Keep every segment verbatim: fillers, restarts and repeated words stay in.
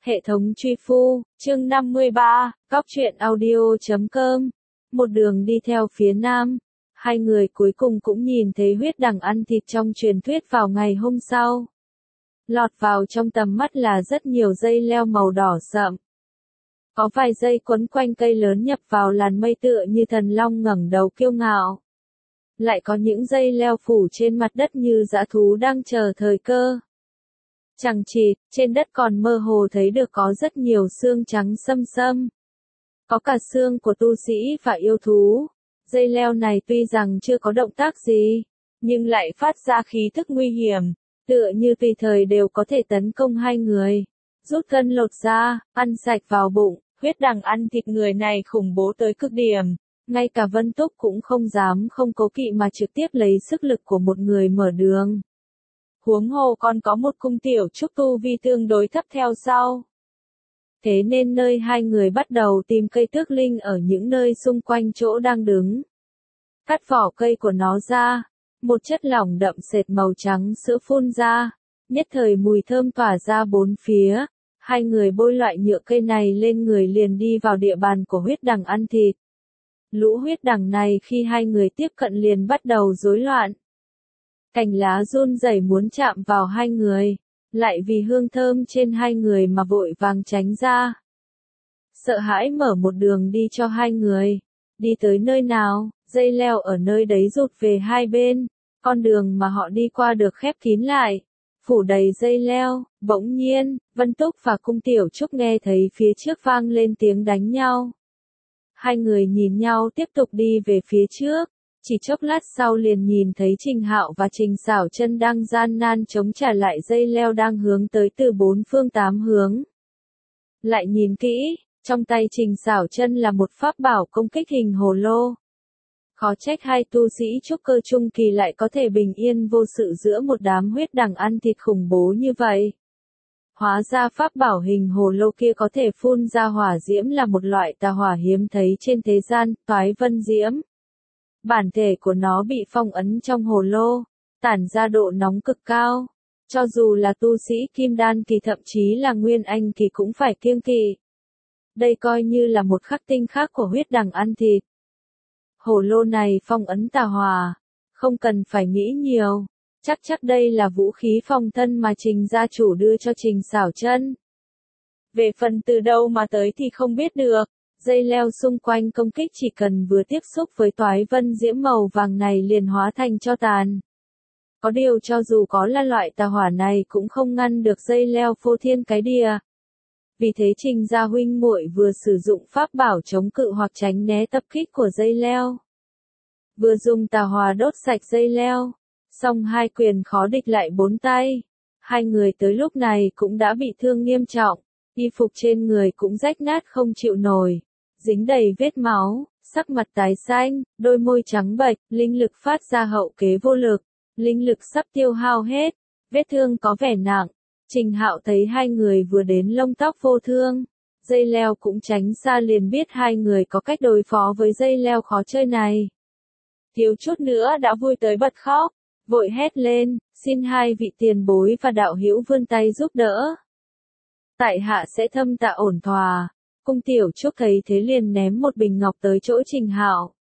Hệ thống truy phu, chương năm mươi ba, góc truyện audio chấm com. Một đường đi theo phía nam, hai người cuối cùng cũng nhìn thấy huyết đằng ăn thịt trong truyền thuyết vào ngày hôm sau. Lọt vào trong tầm mắt là rất nhiều dây leo màu đỏ sậm. Có vài dây quấn quanh cây lớn nhập vào làn mây tựa như thần long ngẩng đầu kiêu ngạo. Lại có những dây leo phủ trên mặt đất như dã thú đang chờ thời cơ. Chẳng chịt, trên đất còn mơ hồ thấy được có rất nhiều xương trắng xâm xâm. Có cả xương của tu sĩ và yêu thú. Dây leo này tuy rằng chưa có động tác gì, nhưng lại phát ra khí thức nguy hiểm, tựa như tùy thời đều có thể tấn công hai người. Rút gân lột da, ăn sạch vào bụng, huyết đằng ăn thịt người này khủng bố tới cực điểm. Ngay cả Vân Túc cũng không dám không cố kỵ mà trực tiếp lấy sức lực của một người mở đường. Huống hồ còn có một cung tiểu trúc tu vi tương đối thấp theo sau. Thế nên nơi hai người bắt đầu tìm cây tước linh ở những nơi xung quanh chỗ đang đứng. Cắt vỏ cây của nó ra, một chất lỏng đậm sệt màu trắng sữa phun ra, nhất thời mùi thơm tỏa ra bốn phía. Hai người bôi loại nhựa cây này lên người liền đi vào địa bàn của huyết đằng ăn thịt. Lũ huyết đằng này khi hai người tiếp cận liền bắt đầu rối loạn. Cành lá run rẩy muốn chạm vào hai người, lại vì hương thơm trên hai người mà vội vàng tránh ra. Sợ hãi mở một đường đi cho hai người. Đi tới nơi nào, dây leo ở nơi đấy rụt về hai bên, con đường mà họ đi qua được khép kín lại, phủ đầy dây leo. Bỗng nhiên, Vân Túc và Cung Tiểu Trúc nghe thấy phía trước vang lên tiếng đánh nhau. Hai người nhìn nhau tiếp tục đi về phía trước. Chỉ chốc lát sau liền nhìn thấy Trình Hạo và Trình Xảo Chân đang gian nan chống trả lại dây leo đang hướng tới từ bốn phương tám hướng. Lại nhìn kỹ, trong tay Trình Xảo Chân là một pháp bảo công kích hình hồ lô. Khó trách hai tu sĩ trúc cơ trung kỳ lại có thể bình yên vô sự giữa một đám huyết đằng ăn thịt khủng bố như vậy. Hóa ra pháp bảo hình hồ lô kia có thể phun ra hỏa diễm là một loại tà hỏa hiếm thấy trên thế gian, Toái Vân Diễm. Bản thể của nó bị phong ấn trong hồ lô, tản ra độ nóng cực cao. Cho dù là tu sĩ kim đan kỳ thậm chí là nguyên anh kỳ cũng phải kiêng kỵ. Đây coi như là một khắc tinh khác của huyết đằng ăn thịt. Hồ lô này phong ấn tà hỏa, không cần phải nghĩ nhiều. Chắc chắc đây là vũ khí phòng thân mà Trình gia chủ đưa cho Trình Xảo Chân. Về phần từ đâu mà tới thì không biết được. Dây leo xung quanh công kích chỉ cần vừa tiếp xúc với toái vân diễm màu vàng này liền hóa thành tro tàn. Có điều cho dù có là loại tà hỏa này cũng không ngăn được dây leo phô thiên cái địa. Vì thế Trình gia huynh muội vừa sử dụng pháp bảo chống cự hoặc tránh né tập kích của dây leo. Vừa dùng tà hỏa đốt sạch dây leo. Song hai quyền khó địch lại bốn tay. Hai người tới lúc này cũng đã bị thương nghiêm trọng. Y phục trên người cũng rách nát không chịu nổi. Dính đầy vết máu, sắc mặt tái xanh, đôi môi trắng bệch, linh lực phát ra hậu kế vô lực, linh lực sắp tiêu hao hết, vết thương có vẻ nặng. Trình Hạo thấy hai người vừa đến lông tóc vô thương, dây leo cũng tránh xa liền biết hai người có cách đối phó với dây leo khó chơi này. Thiếu chút nữa đã vui tới bật khóc, vội hét lên, xin hai vị tiền bối và đạo hữu vươn tay giúp đỡ. Tại hạ sẽ thâm tạ ổn thỏa. Cung Tiểu Trúc thấy thế liền ném một bình ngọc tới chỗ Trình Hạo.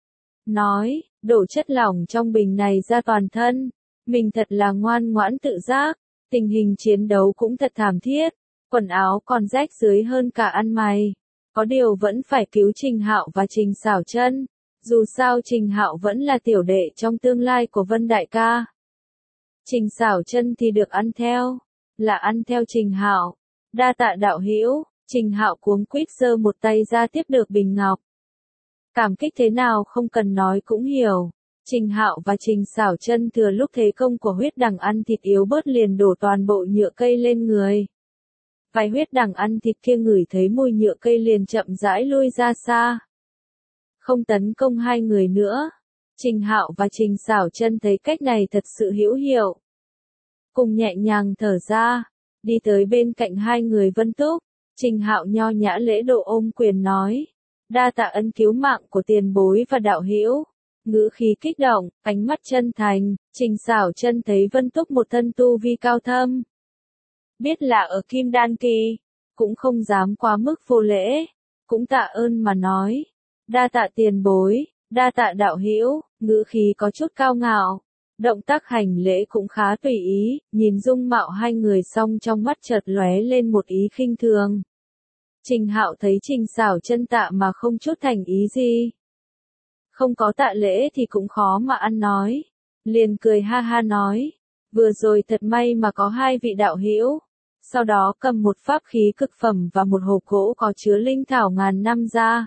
Nói, đổ chất lỏng trong bình này ra toàn thân. Mình thật là ngoan ngoãn tự giác. Tình hình chiến đấu cũng thật thảm thiết. Quần áo còn rách dưới hơn cả ăn mày. Có điều vẫn phải cứu Trình Hạo và Trình Xảo Chân. Dù sao Trình Hạo vẫn là tiểu đệ trong tương lai của Vân Đại ca. Trình Xảo Chân thì được ăn theo. Là ăn theo Trình Hạo. Đa tạ đạo hữu. Trình Hạo cuống quýt giơ một tay ra tiếp được bình ngọc. Cảm kích thế nào không cần nói cũng hiểu. Trình Hạo và Trình Xảo Chân thừa lúc thế công của huyết đằng ăn thịt yếu bớt liền đổ toàn bộ nhựa cây lên người. Vài huyết đằng ăn thịt kia ngửi thấy mùi nhựa cây liền chậm rãi lui ra xa. Không tấn công hai người nữa. Trình Hạo và Trình Xảo Chân thấy cách này thật sự hữu hiệu. Cùng nhẹ nhàng thở ra, đi tới bên cạnh hai người Vân Túc. Trình Hạo nho nhã lễ độ ôm quyền nói, đa tạ ân cứu mạng của tiền bối và đạo hữu. Ngữ khí kích động, ánh mắt chân thành. Trình Xảo Chân thấy Vân Túc một thân tu vi cao thâm, biết là ở kim đan kỳ, cũng không dám quá mức vô lễ, cũng tạ ơn mà nói. Đa tạ tiền bối, đa tạ đạo hữu, ngữ khí có chút cao ngạo. Động tác hành lễ cũng khá tùy ý, nhìn dung mạo hai người xong trong mắt chợt lóe lên một ý khinh thường. Trình Hạo thấy Trình Sảo Chân tạ mà không chút thành ý gì. Không có tạ lễ thì cũng khó mà ăn nói. Liền cười ha ha nói, vừa rồi thật may mà có hai vị đạo hữu. Sau đó cầm một pháp khí cực phẩm và một hộp gỗ có chứa linh thảo ngàn năm ra.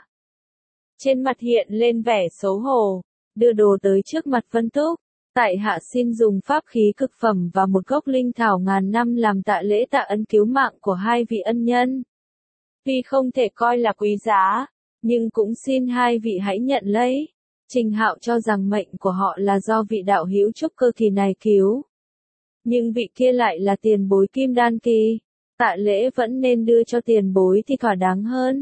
Trên mặt hiện lên vẻ xấu hổ, đưa đồ tới trước mặt Vân Túc. Tại hạ xin dùng pháp khí cực phẩm và một gốc linh thảo ngàn năm làm tạ lễ tạ ân cứu mạng của hai vị ân nhân. Tuy không thể coi là quý giá, nhưng cũng xin hai vị hãy nhận lấy. Trình Hạo cho rằng mệnh của họ là do vị đạo hữu trúc cơ kỳ này cứu. Nhưng vị kia lại là tiền bối kim đan kỳ, tạ lễ vẫn nên đưa cho tiền bối thì thỏa đáng hơn.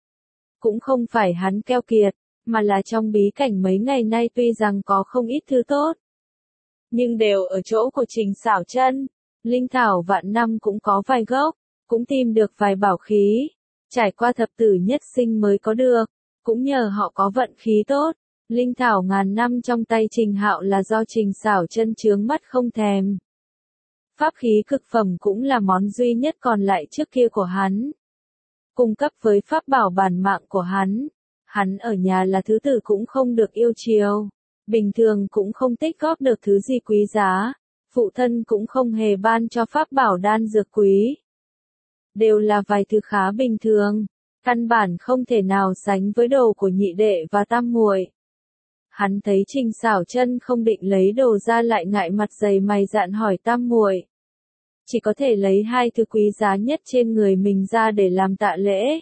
Cũng không phải hắn keo kiệt, mà là trong bí cảnh mấy ngày nay tuy rằng có không ít thứ tốt, nhưng đều ở chỗ của Trình Sảo Chân. Linh thảo vạn năm cũng có vài gốc, cũng tìm được vài bảo khí, trải qua thập tử nhất sinh mới có được, cũng nhờ họ có vận khí tốt. Linh thảo ngàn năm trong tay Trình Hạo là do Trình Sảo Chân chướng mắt không thèm. Pháp khí cực phẩm cũng là món duy nhất còn lại trước kia của hắn. Cung cấp với pháp bảo bản mạng của hắn, hắn ở nhà là thứ tử cũng không được yêu chiều. Bình thường cũng không tích góp được thứ gì quý giá, phụ thân cũng không hề ban cho pháp bảo đan dược quý. Đều là vài thứ khá bình thường, căn bản không thể nào sánh với đồ của nhị đệ và tam muội. Hắn thấy Trình Sảo Chân không định lấy đồ ra lại ngại mặt dày mày dạn hỏi tam muội. Chỉ có thể lấy hai thứ quý giá nhất trên người mình ra để làm tạ lễ.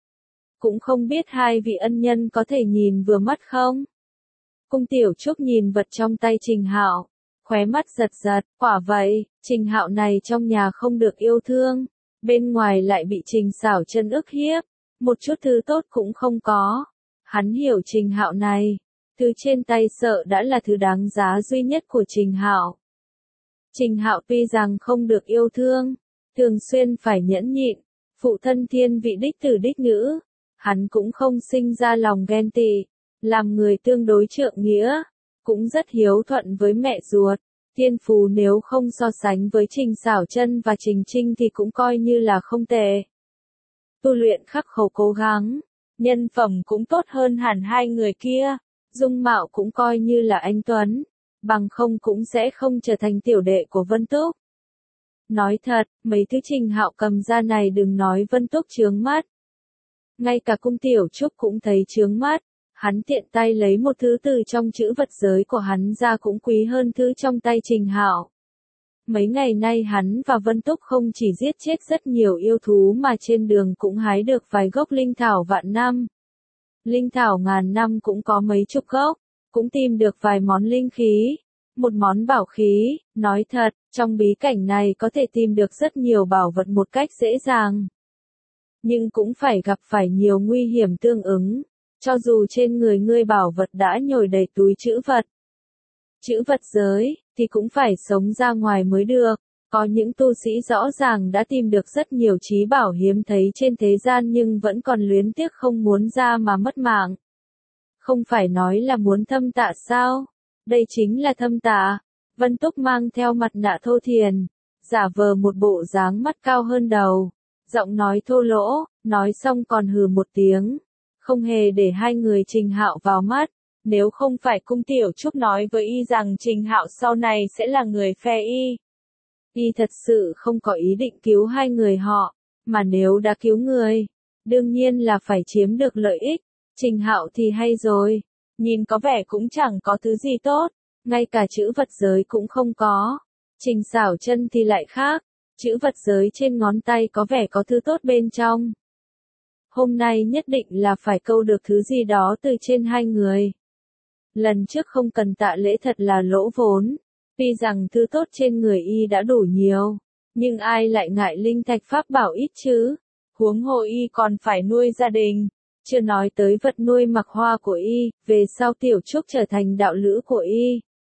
Cũng không biết hai vị ân nhân có thể nhìn vừa mắt không? Cung Tiểu Trúc nhìn vật trong tay Trình Hạo, khóe mắt giật giật, quả vậy, Trình Hạo này trong nhà không được yêu thương, bên ngoài lại bị Trình Sảo Chân ức hiếp, một chút thứ tốt cũng không có. Hắn hiểu Trình Hạo này, thứ trên tay sợ đã là thứ đáng giá duy nhất của Trình Hạo. Trình Hạo tuy rằng không được yêu thương, thường xuyên phải nhẫn nhịn, phụ thân thiên vị đích tử đích nữ, hắn cũng không sinh ra lòng ghen tị, làm người tương đối trượng nghĩa, cũng rất hiếu thuận với mẹ ruột. Thiên phú nếu không so sánh với Trình Sảo Chân và Trình Trinh thì cũng coi như là không tệ. Tu luyện khắc khổ cố gắng, nhân phẩm cũng tốt hơn hẳn hai người kia, dung mạo cũng coi như là anh tuấn, bằng không cũng sẽ không trở thành tiểu đệ của Vân Túc. Nói thật, mấy thứ Trình Hạo cầm ra này đừng nói Vân Túc chướng mắt. Ngay cả Cung Tiểu Trúc cũng thấy chướng mắt, hắn tiện tay lấy một thứ từ trong chữ vật giới của hắn ra cũng quý hơn thứ trong tay Trình Hạo. Mấy ngày nay hắn và Vân Túc không chỉ giết chết rất nhiều yêu thú mà trên đường cũng hái được vài gốc linh thảo vạn năm. Linh thảo ngàn năm cũng có mấy chục gốc, cũng tìm được vài món linh khí, một món bảo khí. Nói thật, trong bí cảnh này có thể tìm được rất nhiều bảo vật một cách dễ dàng. Nhưng cũng phải gặp phải nhiều nguy hiểm tương ứng, cho dù trên người ngươi bảo vật đã nhồi đầy túi trữ vật. Chữ vật giới, thì cũng phải sống ra ngoài mới được. Có những tu sĩ rõ ràng đã tìm được rất nhiều trí bảo hiếm thấy trên thế gian nhưng vẫn còn luyến tiếc không muốn ra mà mất mạng. Không phải nói là muốn thâm tạ sao? Đây chính là thâm tạ. Vân Túc mang theo mặt nạ thô thiền, giả vờ một bộ dáng mắt cao hơn đầu, giọng nói thô lỗ, nói xong còn hừ một tiếng, không hề để hai người Trình Hạo vào mắt. Nếu không phải Cung Tiểu Trúc nói với y rằng Trình Hạo sau này sẽ là người phe y, y thật sự không có ý định cứu hai người họ, mà nếu đã cứu người, đương nhiên là phải chiếm được lợi ích. Trình Hạo thì hay rồi, nhìn có vẻ cũng chẳng có thứ gì tốt, ngay cả chữ vật giới cũng không có. Trình Sảo Chân thì lại khác, chữ vật giới trên ngón tay có vẻ có thứ tốt bên trong. Hôm nay nhất định là phải câu được thứ gì đó từ trên hai người. Lần trước không cần tạ lễ thật là lỗ vốn, tuy rằng thứ tốt trên người y đã đủ nhiều, nhưng ai lại ngại linh thạch pháp bảo ít chứ, huống hồ y còn phải nuôi gia đình, chưa nói tới vật nuôi mặc hoa của y, về sau Tiểu Trúc trở thành đạo lữ của y.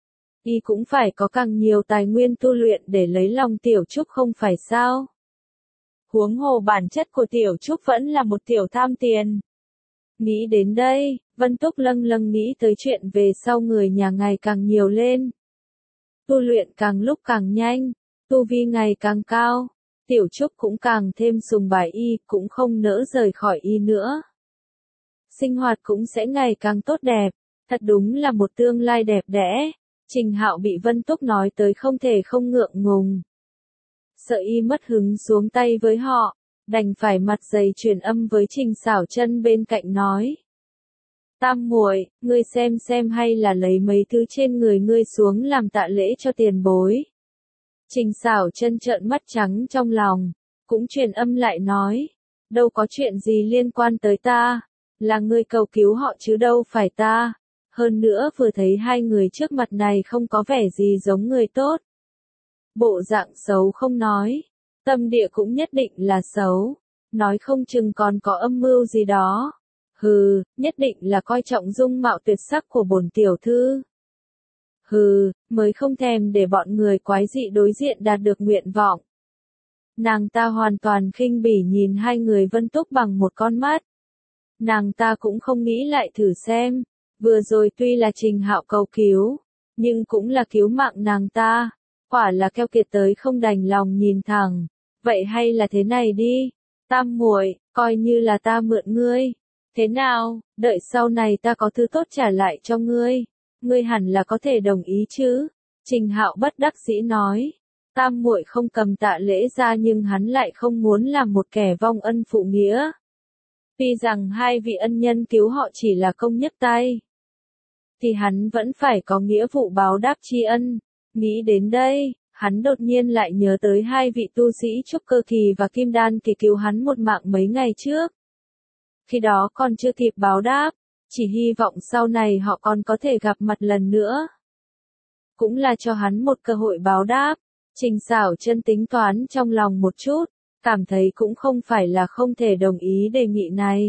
Y cũng phải có càng nhiều tài nguyên tu luyện để lấy lòng Tiểu Trúc không phải sao? Huống hồ bản chất của Tiểu Trúc vẫn là một tiểu tham tiền. Nghĩ đến đây, Vân Túc lâng lâng nghĩ tới chuyện về sau người nhà ngày càng nhiều lên. Tu luyện càng lúc càng nhanh, tu vi ngày càng cao, Tiểu Trúc cũng càng thêm sùng bái y, cũng không nỡ rời khỏi y nữa. Sinh hoạt cũng sẽ ngày càng tốt đẹp, thật đúng là một tương lai đẹp đẽ. Trình Hạo bị Vân Túc nói tới không thể không ngượng ngùng. Sợ y mất hứng xuống tay với họ, đành phải mặt dày truyền âm với Trình Xảo Chân bên cạnh nói. Tam muội, ngươi xem xem hay là lấy mấy thứ trên người ngươi xuống làm tạ lễ cho tiền bối. Trình Xảo Chân trợn mắt trắng trong lòng, cũng truyền âm lại nói. Đâu có chuyện gì liên quan tới ta, là ngươi cầu cứu họ chứ đâu phải ta. Hơn nữa vừa thấy hai người trước mặt này không có vẻ gì giống người tốt. Bộ dạng xấu không nói, tâm địa cũng nhất định là xấu, nói không chừng còn có âm mưu gì đó. Hừ, nhất định là coi trọng dung mạo tuyệt sắc của bổn tiểu thư. Hừ, mới không thèm để bọn người quái dị đối diện đạt được nguyện vọng. Nàng ta hoàn toàn khinh bỉ nhìn hai người Vân Túc bằng một con mắt. Nàng ta cũng không nghĩ lại thử xem, vừa rồi tuy là Trình Hạo cầu cứu, nhưng cũng là cứu mạng nàng ta. Quả là keo kiệt tới không đành lòng nhìn thẳng. Vậy hay là thế này đi, Tam muội, coi như là ta mượn ngươi. Thế nào, đợi sau này ta có thứ tốt trả lại cho ngươi, ngươi hẳn là có thể đồng ý chứ? Trình Hạo bất đắc dĩ nói. Tam muội không cầm tạ lễ ra nhưng hắn lại không muốn làm một kẻ vong ân phụ nghĩa. Tuy rằng hai vị ân nhân cứu họ chỉ là công nhấc tay, thì hắn vẫn phải có nghĩa vụ báo đáp tri ân. Nghĩ đến đây, hắn đột nhiên lại nhớ tới hai vị tu sĩ trúc cơ kỳ và kim đan kỳ cứu hắn một mạng mấy ngày trước. Khi đó còn chưa kịp báo đáp, chỉ hy vọng sau này họ còn có thể gặp mặt lần nữa. Cũng là cho hắn một cơ hội báo đáp. Trình Xảo Chân tính toán trong lòng một chút, cảm thấy cũng không phải là không thể đồng ý đề nghị này.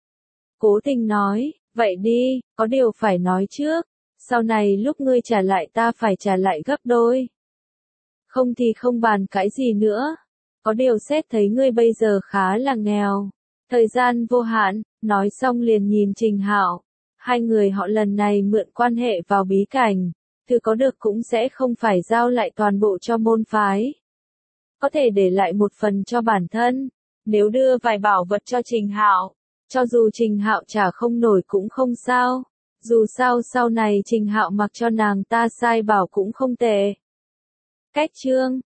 Cố Tình nói, vậy đi, có điều phải nói trước, sau này lúc ngươi trả lại ta phải trả lại gấp đôi. Không thì không bàn cãi gì nữa. Có điều xét thấy ngươi bây giờ khá là nghèo, thời gian vô hạn, nói xong liền nhìn Trình Hạo. Hai người họ lần này mượn quan hệ vào bí cảnh, thứ có được cũng sẽ không phải giao lại toàn bộ cho môn phái. Có thể để lại một phần cho bản thân, nếu đưa vài bảo vật cho Trình Hạo, cho dù Trình Hạo trả không nổi cũng không sao. Dù sao sau này Trình Hạo mặc cho nàng ta sai bảo cũng không tệ. Cách chương